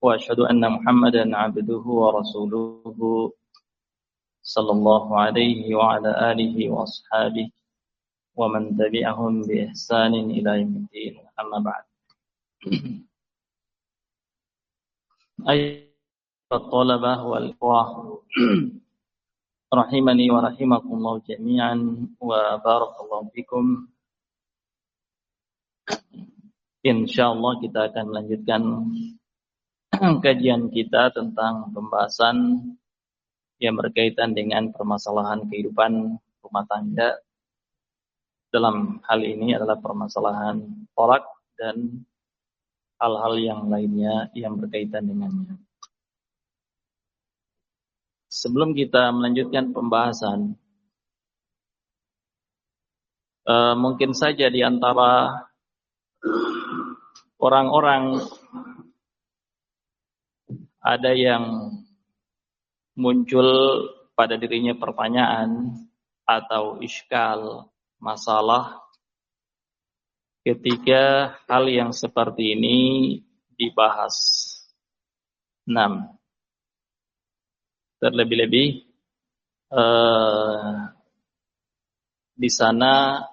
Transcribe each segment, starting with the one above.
وأشهد أن محمدا عبده ورسوله صلى الله عليه وعلى آله وأصحابه ومن تبعهم بإحسان إلى يوم الدين أما بعد. أيها الطلبة والإخوة rahimani wa rahimakumullah jami'an wa barakallahu fikum. Insyaallah kita akan melanjutkan kajian kita tentang pembahasan yang berkaitan dengan permasalahan kehidupan rumah tangga. Dalam hal ini adalah permasalahan tolak dan hal-hal yang lainnya yang berkaitan dengannya. Sebelum kita melanjutkan pembahasan, mungkin saja di antara orang-orang ada yang muncul pada dirinya pertanyaan atau iskal, masalah ketika hal yang seperti ini dibahas. 6. Terlebih-lebih di sana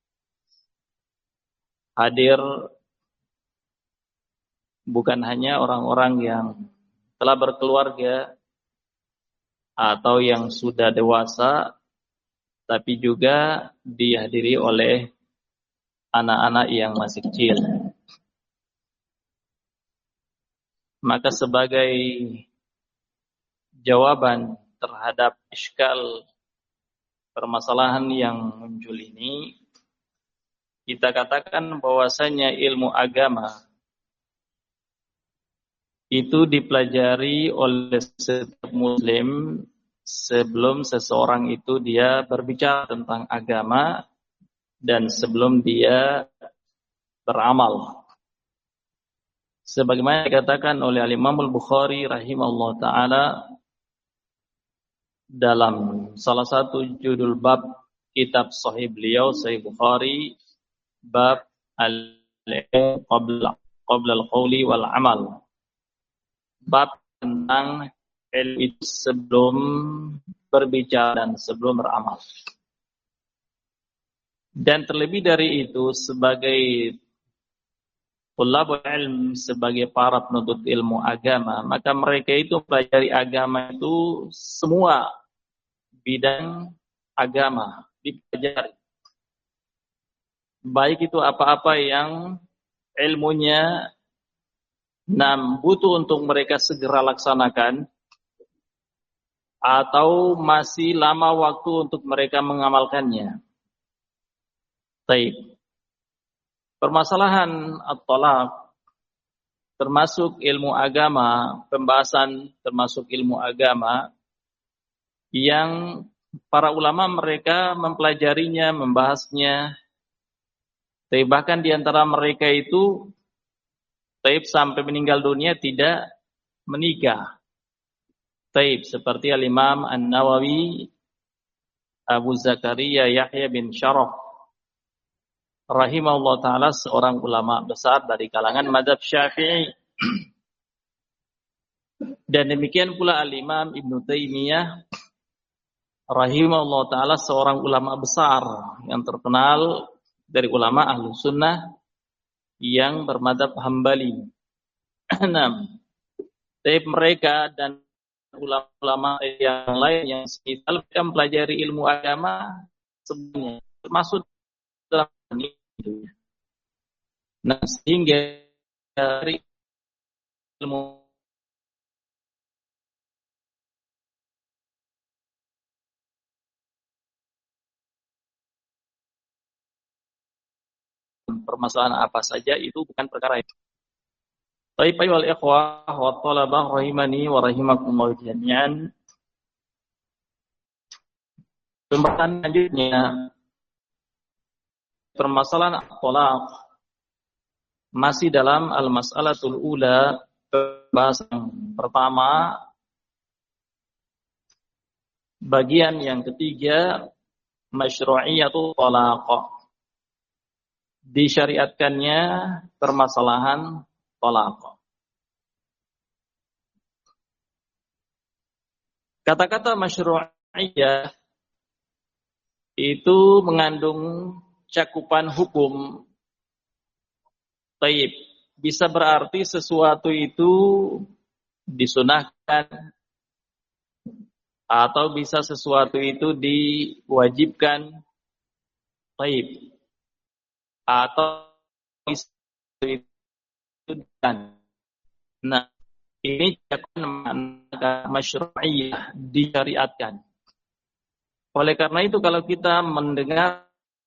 hadir bukan hanya orang-orang yang telah berkeluarga atau yang sudah dewasa, tapi juga dihadiri oleh anak-anak yang masih kecil. Maka sebagai jawaban terhadap iskal permasalahan yang muncul ini, kita katakan bahwasanya ilmu agama itu dipelajari oleh setiap muslim sebelum seseorang itu dia berbicara tentang agama dan sebelum dia beramal. Sebagaimana dikatakan oleh Imam Al-Bukhari rahimahullah ta'ala dalam salah satu judul bab kitab Sahih beliau, Sahih Bukhari, bab al-ilm qabla al-qawli wal amal. Bab tentang ilmu itu sebelum berbicara dan sebelum beramal. Dan terlebih dari itu, sebagai thalabul ilm, sebagai para penuntut ilmu agama, maka mereka itu pelajari agama itu semua bidang agama dipelajari. Baik itu apa-apa yang ilmunya butuh untuk mereka segera laksanakan, atau masih lama waktu untuk mereka mengamalkannya. Baik. Permasalahan at-talaq termasuk ilmu agama, pembahasan termasuk ilmu agama yang para ulama mereka mempelajarinya, membahasnya. Tapi bahkan di antara mereka itu sampai meninggal dunia tidak menikah. Seperti Al-Imam An-Nawawi, Abu Zakaria Yahya bin Syaraf rahimahullah ta'ala, seorang ulama besar dari kalangan mazhab Syafi'i. Dan demikian pula Al-Imam Ibnu Taimiyah rahimahullah ta'ala, seorang ulama besar yang terkenal dari ulama ahlu sunnah yang bermadzhab Hambali. Tapi mereka dan ulama-ulama yang lain yang sekitar mereka mempelajari ilmu agama sebenarnya, termasuk dalam ini. Sehingga dari ilmu permasalahan apa saja itu bukan perkara itu. Baik wal ikhwah wa talabah rahimani wa rahimakumullah jami'an. Pembahasan selanjutnya permasalahan at-talaq masih dalam al-mas'alatul ula, pembahasan pertama, bagian yang ketiga, masyru'iyatul talaq, disyariatkannya permasalahan talaq. Kata-kata masyru'iyah itu mengandung cakupan hukum. Taib. Bisa berarti sesuatu itu disunahkan, atau bisa sesuatu itu diwajibkan. Taib. Atau bisa itu dan. Nah, ini cakupan makna masyru'iyah, disyariatkan. Oleh karena itu kalau kita mendengar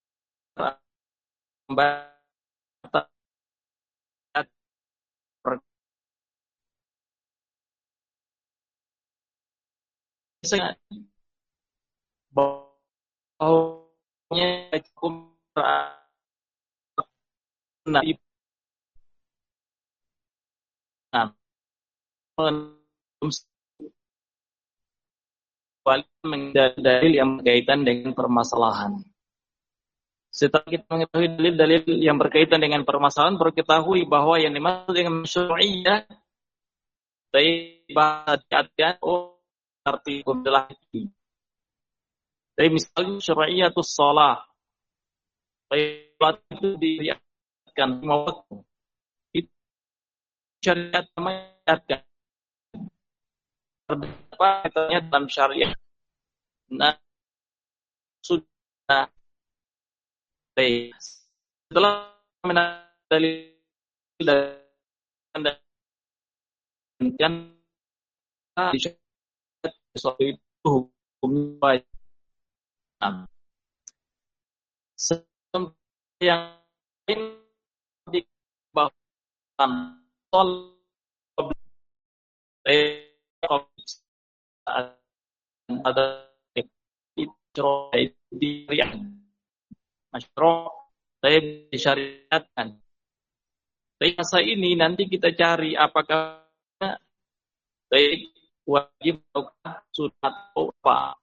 bahwanya cukup dalil yang berkaitan dengan permasalahan. Setelah kita mengetahui dalil-dalil yang berkaitan dengan permasalahan, perlu ketahui bahwa yang dimaksud dengan masyru'iyah diartikan arti adalah itu. Tapi misalnya syar'iyatus shalah, salat itu diriatkan 5 waktu. Itu syariat mengajarkan. Terdapat katanya dalam syariat. Nah, sudah setelah dalil dan sesuatu itu hukumnya yang lain di bawah ada masyru' saya disyariatkan. Tapi masa ini nanti kita cari apakah wajib atau sunat atau apa.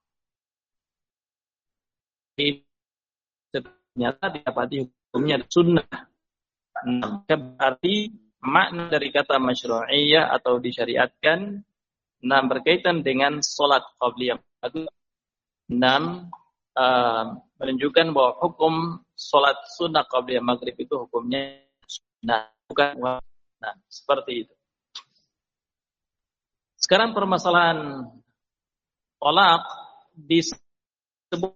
Ini ternyata didapati hukumnya sunnah. Nah, berarti makna dari kata masyru'iyah atau disyariatkan, berkaitan dengan sholat qabliyah. Menunjukkan bahwa hukum sholat sunnah qabliyah maghrib itu hukumnya sunnah, bukan wajib. Nah, seperti itu. Sekarang permasalahan tolak disebut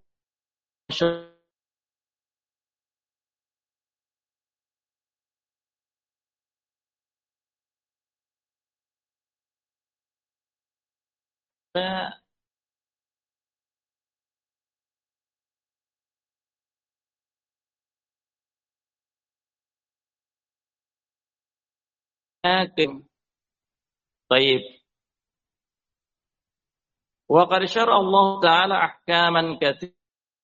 baik. Wa qad syara'a Allah Ta'ala ahkaman katsiratan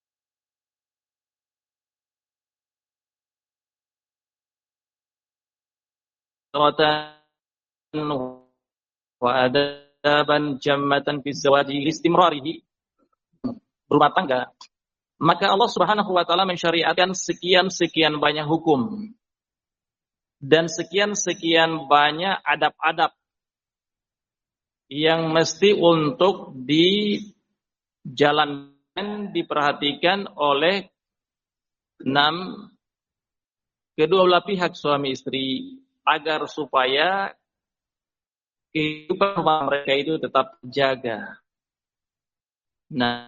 wa adaban jammatan fi zawaji istimrarihi, berumah tangga. Maka Allah Subhanahu wa taala mensyariatkan sekian banyak hukum dan sekian banyak adab-adab yang mesti untuk dijalankan, diperhatikan oleh kedua belah pihak suami istri agar supaya kehidupan rumah mereka itu tetap terjaga. Nah,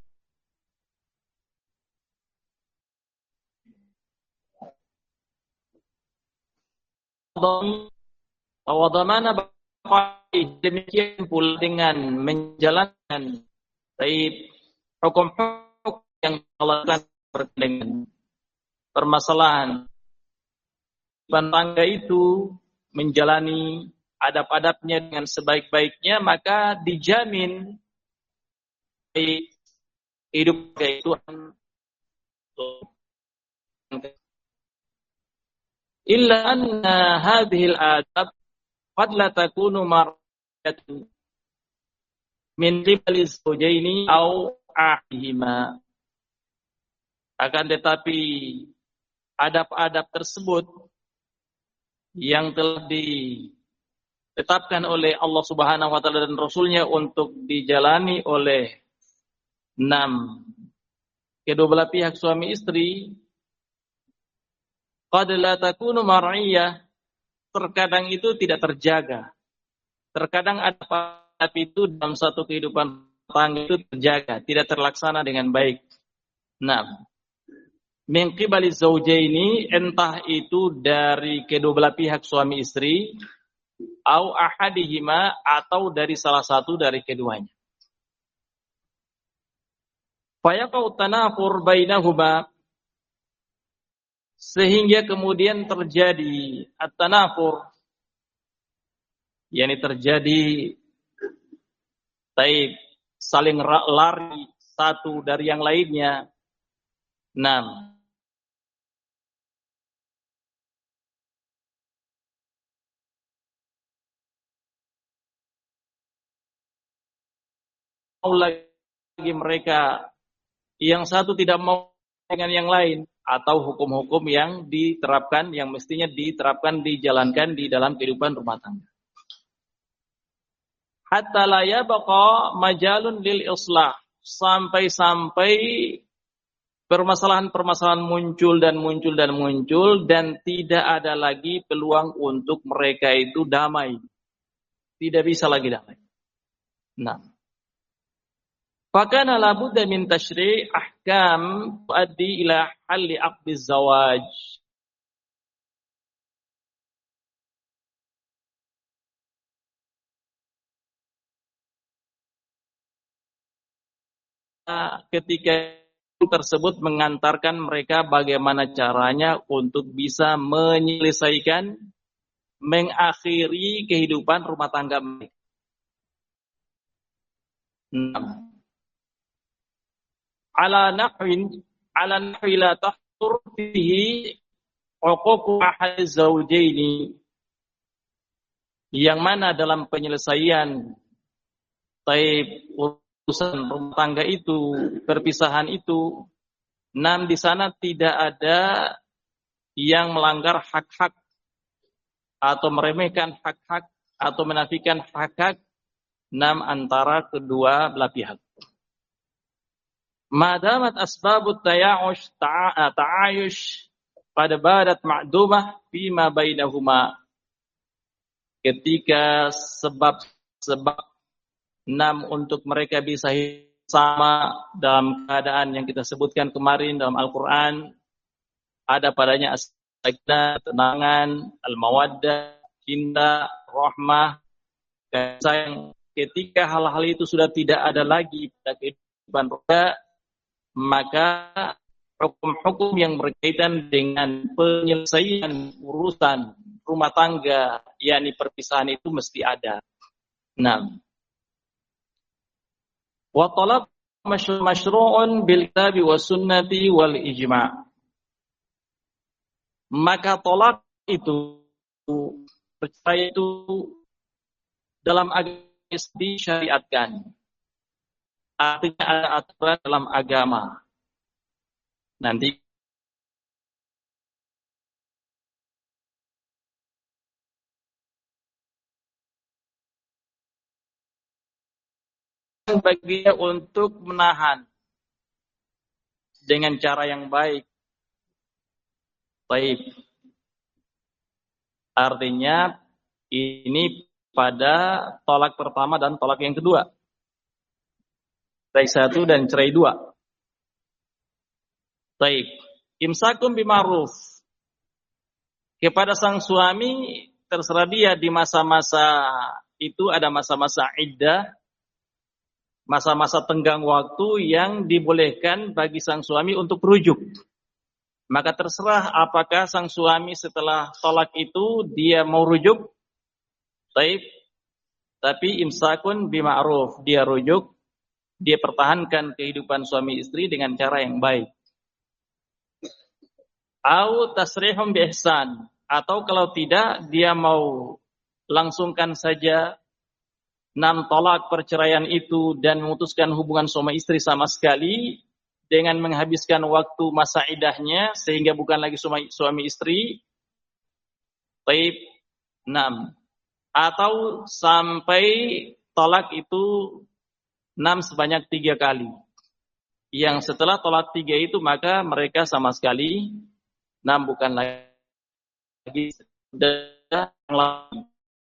wadamana demikian pula dengan menjalankan hukum-hukum yang Allah dengan permasalahan tangga itu, menjalani adab-adabnya dengan sebaik-baiknya, maka dijamin hidup itu illa anna hadhil adab qad la takunu marjatan min qibali zawjaini aw ahihima. Akan tetapi adab-adab tersebut yang telah ditetapkan oleh Allah Subhanahu wa taala dan Rasulnya untuk dijalani oleh 6 kedua belah pihak suami istri, qad la takunu mar'iyah, terkadang itu tidak terjaga. Terkadang ada tapi itu dalam satu kehidupan tangga itu terjaga, tidak terlaksana dengan baik. Nah, min qibali zaujaini, entah itu dari kedua belah pihak suami istri, au ahadihima, atau dari salah satu dari keduanya. Fayaqau tanafur bainahuma, sehingga kemudian terjadi at-tanafur, yakni terjadi saling lari satu dari yang lainnya. Nah, lagi mereka yang satu tidak mau dengan yang lain, atau hukum-hukum yang diterapkan, yang mestinya diterapkan, dijalankan di dalam kehidupan rumah tangga. Hatta la yabqa majalun lil islah, sampai-sampai permasalahan-permasalahan muncul dan tidak ada lagi peluang untuk mereka itu damai. Tidak bisa lagi damai. Nah, fakana la budda min tashri' ahkam tuaddi ila halli aqdi zawaj. Ketika tersebut mengantarkan mereka bagaimana caranya untuk bisa menyelesaikan, mengakhiri kehidupan rumah tangga mereka. Ala nahwi la tahtur fihi uququ ahad zawjaini, yang mana dalam penyelesaian urusan rumah tangga itu, perpisahan itu, di sana tidak ada yang melanggar hak-hak atau meremehkan hak-hak atau menafikan hak-hak antara kedua belah pihak. Madamat asbabut ta'ayush pada badat ma'dumah fima bainahuma, ketika sebab untuk mereka bisa sama dalam keadaan yang kita sebutkan kemarin dalam Al-Quran, ada padanya as-sakinah, tenangan, al-mawaddah, cinta, rahmah, kasih sayang. Ketika hal-hal itu sudah tidak ada lagi pada kehidupan mereka, maka hukum-hukum yang berkaitan dengan penyelesaian urusan rumah tangga, yakni perpisahan, itu mesti ada. Wa talaq masyru'un bil kitabi was sunnati wal ijma'. Maka tolak itu, percaya itu dalam agama disyariatkan. Artinya ada aturan dalam agama. Nanti baginya untuk menahan dengan cara yang baik. Baik. Artinya ini pada tolak pertama dan tolak yang kedua. Cerai 1 dan cerai 2. Baik. Imsakum bima'ruf. Kepada sang suami, terserah dia di masa-masa itu, ada masa-masa iddah, masa-masa tenggang waktu yang dibolehkan bagi sang suami untuk rujuk. Maka terserah apakah sang suami setelah tolak itu dia mau rujuk, baik, tapi imsakun bima'ruf, dia rujuk, dia pertahankan kehidupan suami istri dengan cara yang baik. Au tasrihum bi ihsan, atau kalau tidak dia mau langsungkan saja tolak perceraian itu dan memutuskan hubungan suami istri sama sekali dengan menghabiskan waktu masa iddahnya sehingga bukan lagi suami istri. Baik. atau sampai talak itu 6 sebanyak 3 kali. Yang setelah talak 3 itu maka mereka sama sekali 6 bukan lagi sudah lagi.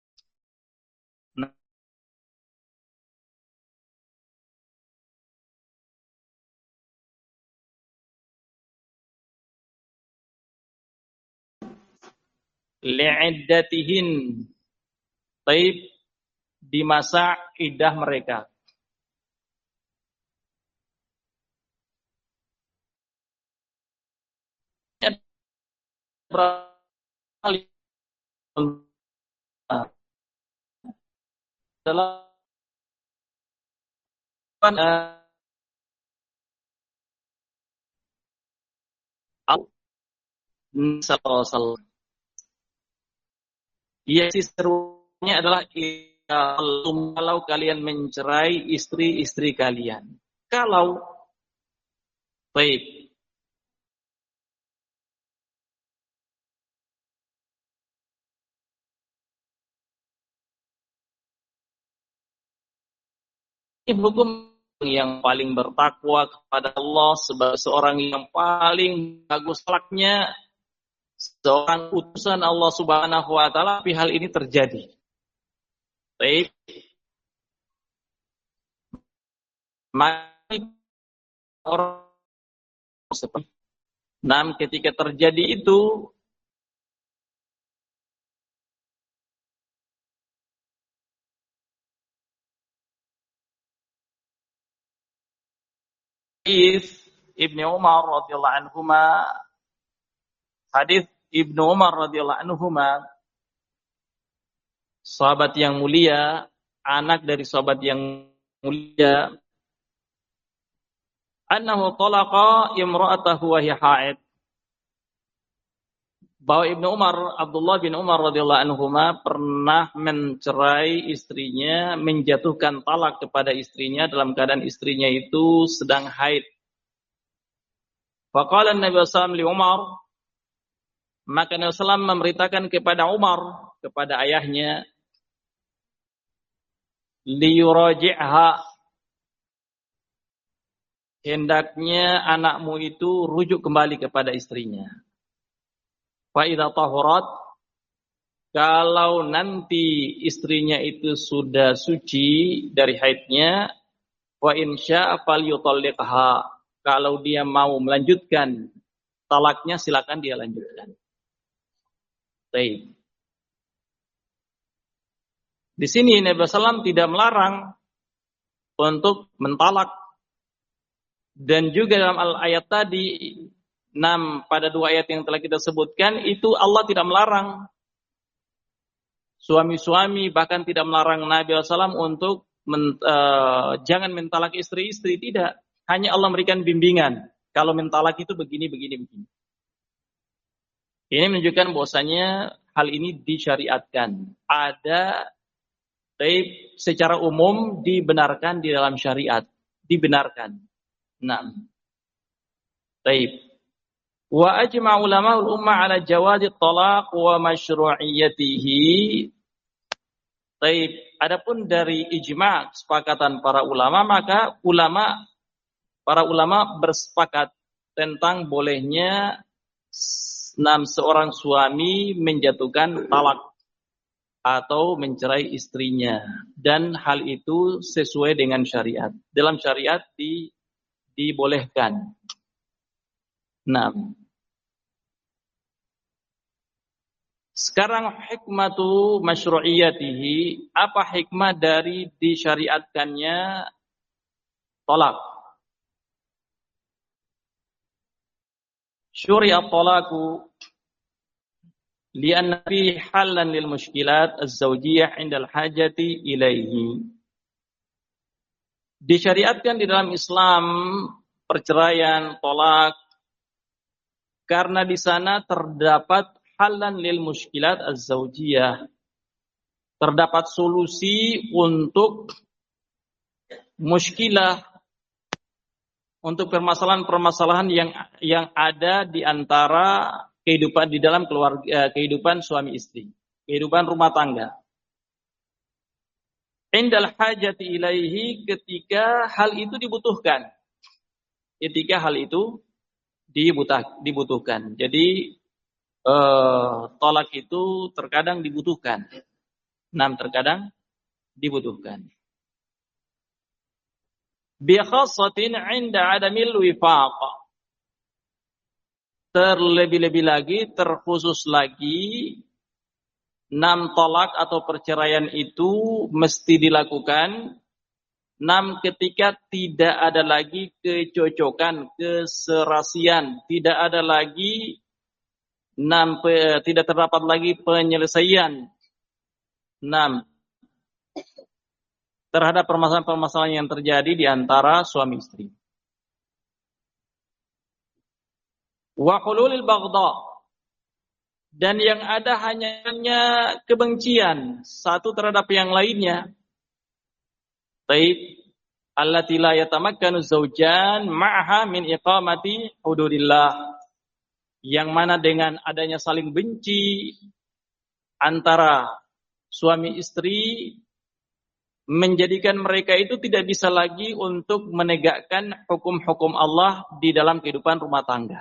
Li'iddatihin, taib, di masa iddah mereka. Dalam ya, serunya adalah kalau kalian mencerai istri-istri kalian. Kalau baik, ini hukum yang paling bertakwa kepada Allah sebagai seorang yang paling bagus akhlaknya, seorang utusan Allah Subhanahu wa taala, tapi hal ini terjadi. Baik. Maka orang seperti ketika terjadi itu Ibnu Umar radhiyallahu anhuma, hadis Ibnu Umar radhiyallahu anhuma, sahabat yang mulia, anak dari sahabat yang mulia, annahu talaqa imra'atahu wa hiya haid. Bahwa Ibnu Umar, Abdullah bin Umar radhiyallahu anhuma pernah mencerai istrinya, menjatuhkan talak kepada istrinya dalam keadaan istrinya itu sedang haid. Faqala Nabi sallallahu alaihi wasallam li Umar, maka Nabi sallallahu alaihi wasallam memberitakan kepada Umar, kepada ayahnya, liyuraji'ha, hendaknya anakmu itu rujuk kembali kepada istrinya. Fa idza tahurat, kalau nanti istrinya itu sudah suci dari haidnya, wa in syaa falyutalliqha, kalau dia mau melanjutkan talaknya silakan dia lanjutkan. Baik. Di sini Nabi sallallahu tidak melarang untuk mentalak, dan juga dalam ayat tadi 6 pada 2 ayat yang telah kita sebutkan itu Allah tidak melarang suami-suami, bahkan tidak melarang Nabi SAW untuk jangan mentalak istri-istri, tidak. Hanya Allah memberikan bimbingan. Kalau mentalak itu begini. Ini menunjukkan bahwasanya hal ini disyariatkan. Ada secara umum dibenarkan di dalam syariat, dibenarkan. Nah, wa ajma' ulama'ul ummah 'ala jawazi talaq wa masyru'iyyatihi. Adapun dari ijma' kesepakatan para ulama, maka para ulama bersepakat tentang bolehnya seorang suami menjatuhkan talak atau mencerai istrinya, dan hal itu sesuai dengan syariat. Dalam syariat dibolehkan. Nah, sekarang hikmatu masyru'iyatihi, apa hikmah dari disyariatkannya talak? Syuri'at talaku li'anna fi halan lil mushkilat az-zawjiyah 'inda al-hajati ilaihi. Disyariatkan di dalam Islam perceraian, talak, karena di sana terdapat halan lil mushkilat az-zawjiyah, terdapat solusi untuk muskilah, untuk permasalahan-permasalahan yang ada di antara kehidupan di dalam keluarga, kehidupan suami istri, kehidupan rumah tangga. Indal hajati ilaihi, ketika hal itu dibutuhkan. Ketika hal itu dibutuhkan. Jadi tolak itu terkadang dibutuhkan. Terkadang dibutuhkan. Bi khassatin 'inda 'adamil wifaq. Terlebih-lebih lagi, terkhusus lagi, tolak atau perceraian itu mesti dilakukan ketika tidak ada lagi kecocokan, keserasian, tidak ada lagi tidak terdapat lagi penyelesaian terhadap permasalahan-permasalahan yang terjadi di antara suami istri. Wa hululil baghdha, dan yang ada hanya kebencian satu terhadap yang lainnya. Taib allati la yatamakkanu zaujan ma'aha min iqamati hududillah, yang mana dengan adanya saling benci antara suami istri menjadikan mereka itu tidak bisa lagi untuk menegakkan hukum-hukum Allah di dalam kehidupan rumah tangga.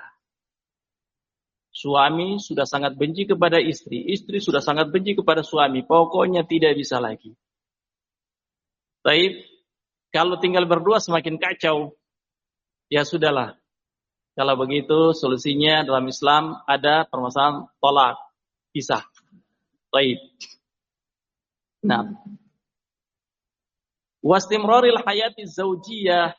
Suami sudah sangat benci kepada istri, istri sudah sangat benci kepada suami, pokoknya tidak bisa lagi. Taib, kalau tinggal berdua semakin kacau. Ya sudahlah. Kalau begitu solusinya dalam Islam ada permasalahan tolak, pisah. Taib. Wastimraril hayati zaujiyah,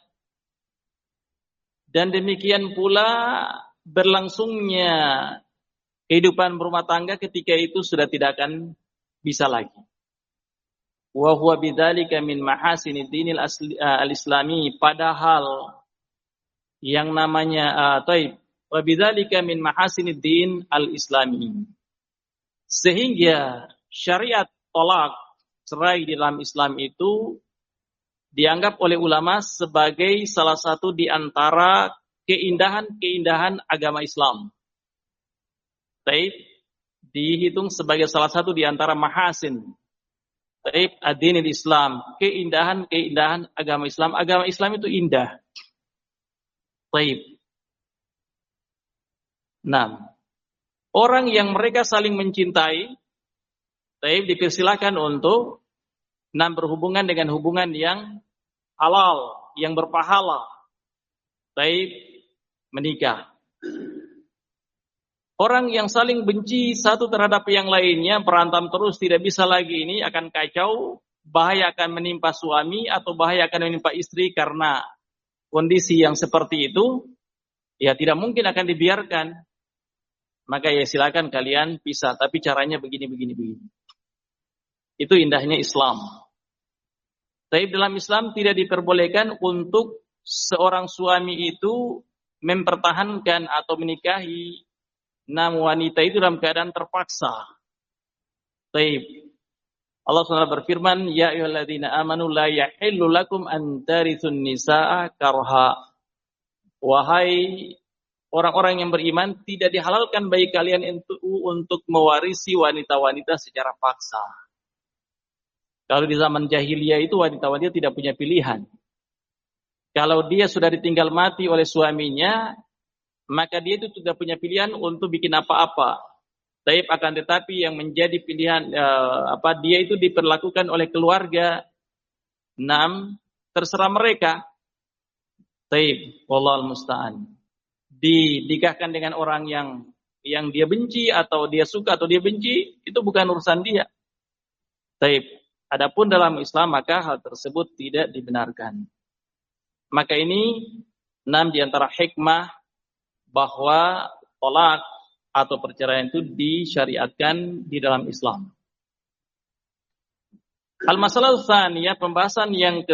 dan demikian pula berlangsungnya kehidupan berumah tangga ketika itu sudah tidak akan bisa lagi. Wa huwa bidzalika min mahasinid dinil al-islami, padahal yang namanya wa bidzalika min mahasinid din al-islami, sehingga syariat tolak, cerai di dalam Islam itu dianggap oleh ulama sebagai salah satu di antara keindahan-keindahan agama Islam. Taib, dihitung sebagai salah satu di antara mahasin. Taib ad-dinil Islam, keindahan-keindahan agama Islam. Agama Islam itu indah. Taib. Orang yang mereka saling mencintai, taib, dipersilakan untuk berhubungan dengan hubungan yang halal, yang berpahala. Taib, menikah. Orang yang saling benci satu terhadap yang lainnya, berantem terus, tidak bisa lagi, ini akan kacau, bahaya akan menimpa suami atau bahaya akan menimpa istri karena kondisi yang seperti itu, ya tidak mungkin akan dibiarkan. Maka ya silakan kalian pisah, tapi caranya begini. Itu indahnya Islam. Tapi dalam Islam tidak diperbolehkan untuk seorang suami itu mempertahankan atau menikahi wanita itu dalam keadaan terpaksa. Taib. Allah SWT berfirman, ya ayyuhalladzina amanu la yahillu lakum an tarithun nisaa karha. Wahai orang-orang yang beriman, tidak dihalalkan bagi kalian untuk mewarisi wanita-wanita secara paksa. Kalau di zaman jahiliyah itu wanita-wanita tidak punya pilihan. Kalau dia sudah ditinggal mati oleh suaminya, maka dia itu tidak punya pilihan untuk bikin apa-apa. Taib, akan tetapi yang menjadi pilihan dia itu diperlakukan oleh keluarga. Terserah mereka. Taib, wallahul musta'an. Dinikahkan dengan orang yang dia benci atau dia suka atau dia benci, itu bukan urusan dia. Taib. Adapun dalam Islam maka hal tersebut tidak dibenarkan. Maka ini 6 di antara hikmah bahwa tolak atau perceraian itu disyariatkan di dalam Islam. Al-masalah tsaniyah, pembahasan yang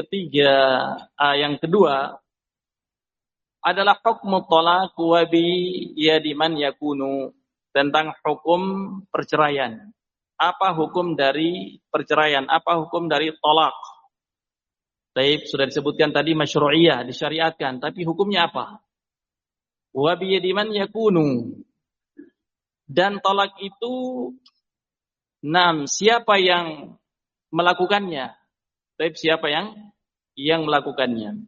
kedua adalah hukmu thalaq wa bi yadi man yakunu, tentang hukum perceraian. Apa hukum dari perceraian? Apa hukum dari thalaq? Baik, sudah disebutkan tadi masyru'iyah, disyariatkan, tapi hukumnya apa? Wa bi yadi man yakunu. Dan thalaq itu siapa yang melakukannya? Tapi siapa yang melakukannya?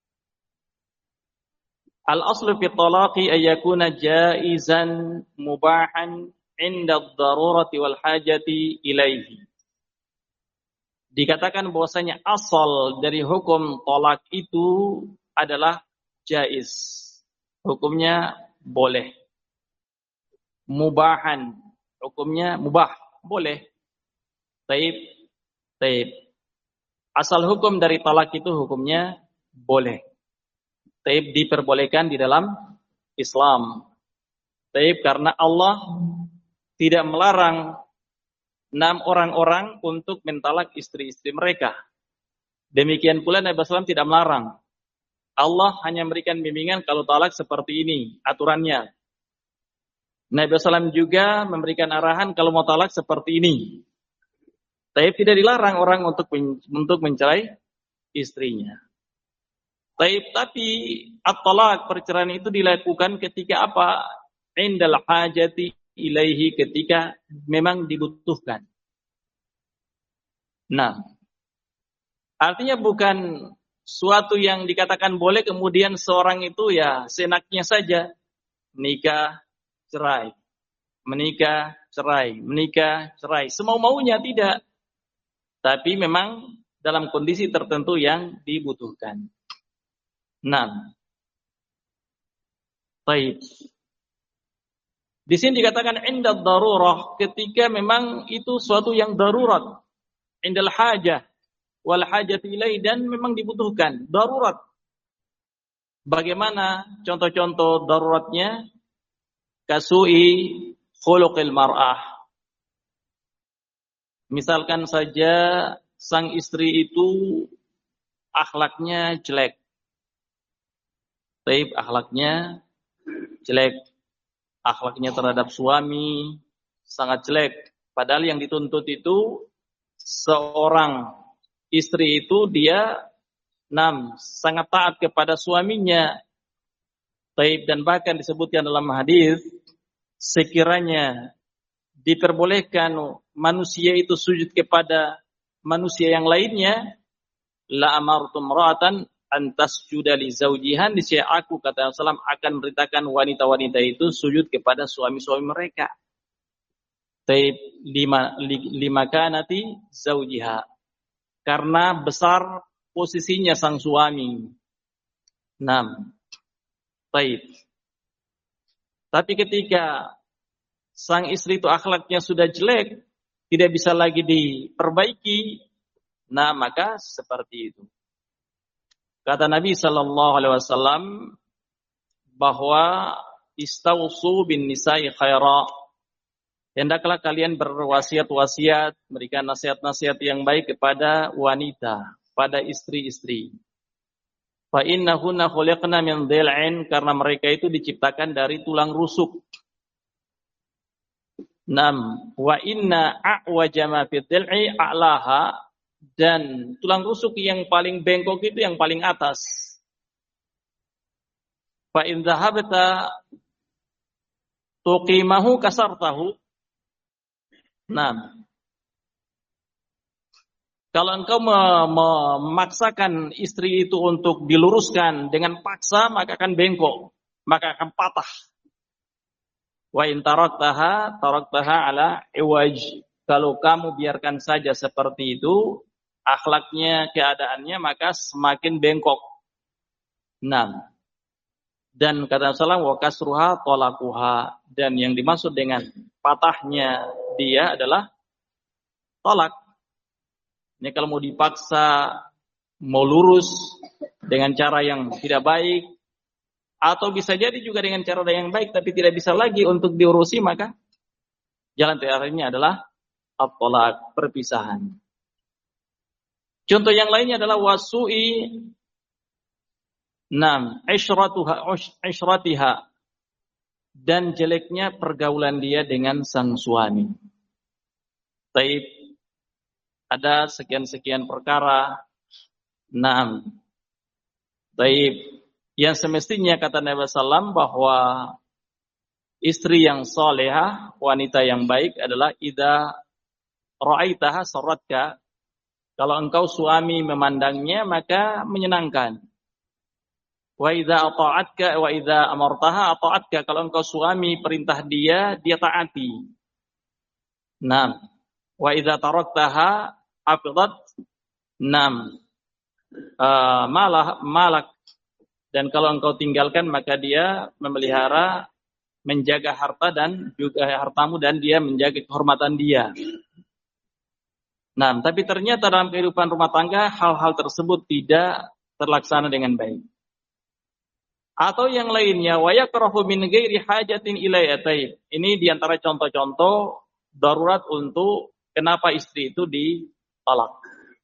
Al-aslu fi talaqi ayyakuna jaizan mubahan 'inda ad-darurati wal hajati ilaihi. Dikatakan bahwasanya asal dari hukum talak itu adalah jaiz. Hukumnya boleh. Mubahan, hukumnya mubah, boleh. Taib. Asal hukum dari talak itu hukumnya boleh. Taib diperbolehkan di dalam Islam. Taib karena Allah tidak melarang 6 orang-orang untuk mentalak istri-istri mereka. Demikian pula Nabi SAW tidak melarang. Allah hanya memberikan bimbingan kalau talak seperti ini aturannya. Nabi SAW juga memberikan arahan kalau mau talak seperti ini. Taib tidak dilarang orang untuk mencerai istrinya. Tapi at-talak, perceraian itu dilakukan ketika apa? Indal hajati ilaihi, ketika memang dibutuhkan. Nah, artinya bukan suatu yang dikatakan boleh kemudian seorang itu ya senaknya saja menikah, cerai, menikah, cerai, menikah, cerai, semau-maunya, tidak. Tapi memang dalam kondisi tertentu yang dibutuhkan. Nah, baik. Di sini dikatakan indad darurah, ketika memang itu suatu yang darurat. Indal hajah wal hajat ilai, dan memang dibutuhkan, darurat. Bagaimana contoh-contoh daruratnya? Kasui khuluqil mar'ah. Misalkan saja sang istri itu akhlaknya jelek. Taib, akhlaknya jelek. Akhlaknya terhadap suami sangat jelek. Padahal yang dituntut itu seorang istri itu dia sangat taat kepada suaminya. Taib, dan bahkan disebutkan dalam hadis, sekiranya diperbolehkan manusia itu sujud kepada manusia yang lainnya, la amartum ra'atan an tasjuda li zawjiha, niscaya aku, kata Rasulullah, akan memberitakan wanita-wanita itu sujud kepada suami-suami mereka. Taib, lima kanati zawjiha, karena besar posisinya sang suami. Taib. Tapi ketika sang istri itu akhlaknya sudah jelek, tidak bisa lagi diperbaiki, maka seperti itu. Kata Nabi sallallahu alaihi wasallam bahwa istausu bin nisa'i khaira. Hendaklah kalian berwasiat-wasiat, memberikan nasihat-nasihat yang baik kepada wanita, pada istri-istri. Fa innahunna khuliqna min dhil'in, karena mereka itu diciptakan dari tulang rusuk. Wa inna a'waja ma fi dhil'i a'laha, dan tulang rusuk yang paling bengkok itu yang paling atas. Fa in dhahabta tuqimahu kasartahu. Kalau engkau memaksakan istri itu untuk diluruskan dengan paksa, maka akan bengkok, maka akan patah. Wa in taraktaha ala iwaj. Kalau kamu biarkan saja seperti itu, akhlaknya, keadaannya, maka semakin bengkok. Dan kata Rasulullah, wa kasruha talaquha, dan yang dimaksud dengan patahnya dia adalah talak. Ini kalau mau dipaksa, mau lurus dengan cara yang tidak baik, atau bisa jadi juga dengan cara yang baik tapi tidak bisa lagi untuk diurusi, maka jalan terakhirnya adalah at-talaq, perpisahan. Contoh yang lainnya adalah wasu'i isyratiha, dan jeleknya pergaulan dia dengan sang suami. Taib, ada sekian-sekian perkara. Taib, yang semestinya kata Nabi SAW bahwa istri yang salehah, wanita yang baik adalah idza ra'aitaha saratka, Kalau engkau suami memandangnya maka menyenangkan. Wa idza ata'atka wa idza amartaha ata'atka. Kalau engkau suami perintah dia, dia taati. Naam. Wa idza taraktaha hafidat. Naam. Malak. Dan kalau engkau tinggalkan maka dia memelihara, menjaga harta dan juga hartamu, dan dia menjaga kehormatan dia. Nah, tapi ternyata dalam kehidupan rumah tangga hal-hal tersebut tidak terlaksana dengan baik. Atau yang lainnya, wa yakrahu min ghairi hajatin ilaihi. Ini diantara contoh-contoh darurat untuk kenapa istri itu ditolak.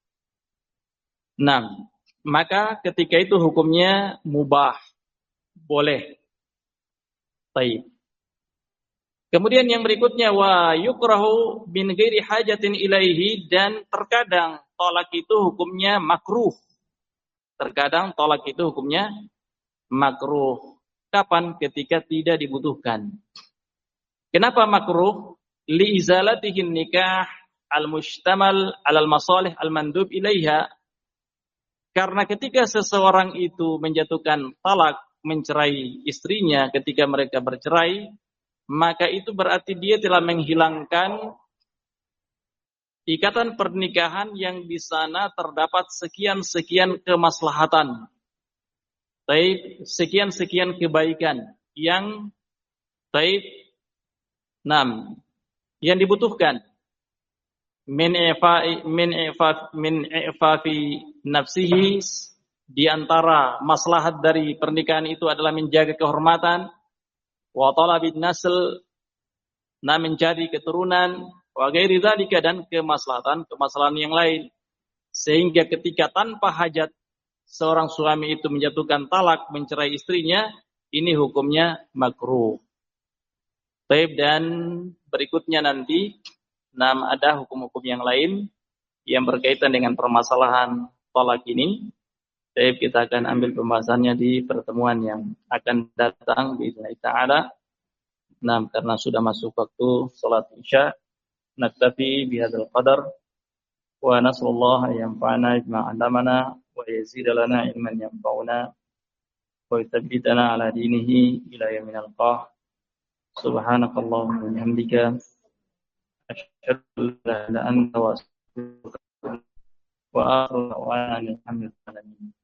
Nah, maka ketika itu hukumnya mubah, boleh. Baik. Kemudian yang berikutnya, wa yukrahu min ghairi hajatin ilaihi, dan terkadang tolak itu hukumnya makruh. Terkadang tolak itu hukumnya makruh. Kapan? Ketika tidak dibutuhkan. Kenapa makruh? Li izalatihin nikah al-mushtamal alal masalih al-mandub ilaiha. Karena ketika seseorang itu menjatuhkan talak, mencerai istrinya ketika mereka bercerai, maka itu berarti dia telah menghilangkan ikatan pernikahan yang di sana terdapat sekian-sekian kemaslahatan. Taib, sekian-sekian kebaikan yang taib, yang dibutuhkan. Min i'fafi nafsihi, di antara maslahat dari pernikahan itu adalah menjaga kehormatan, wa talabin nasl, mencari keturunan, wa ghairi dzalika, dan kemaslahatan yang lain. Sehingga ketika tanpa hajat seorang suami itu menjatuhkan talak, mencerai istrinya, ini hukumnya makruh. Baik, dan berikutnya nanti ada hukum-hukum yang lain yang berkaitan dengan permasalahan talak ini. Baik, kita akan ambil pembahasannya di pertemuan yang akan datang biidznillah taala. Karena sudah masuk waktu salat Isya, naktafi bihadzal qadar wa nasallallahu yanfa'ana bima 'allamana wa yazid lana ilman yanfa'una wa yuthabbitana ala dinihi ila yaumil qiyamah. Subhanakallahumma wa bihamdika asyhadu an la ilaha illa anta wa astaghfiruka wa atubu ilaik.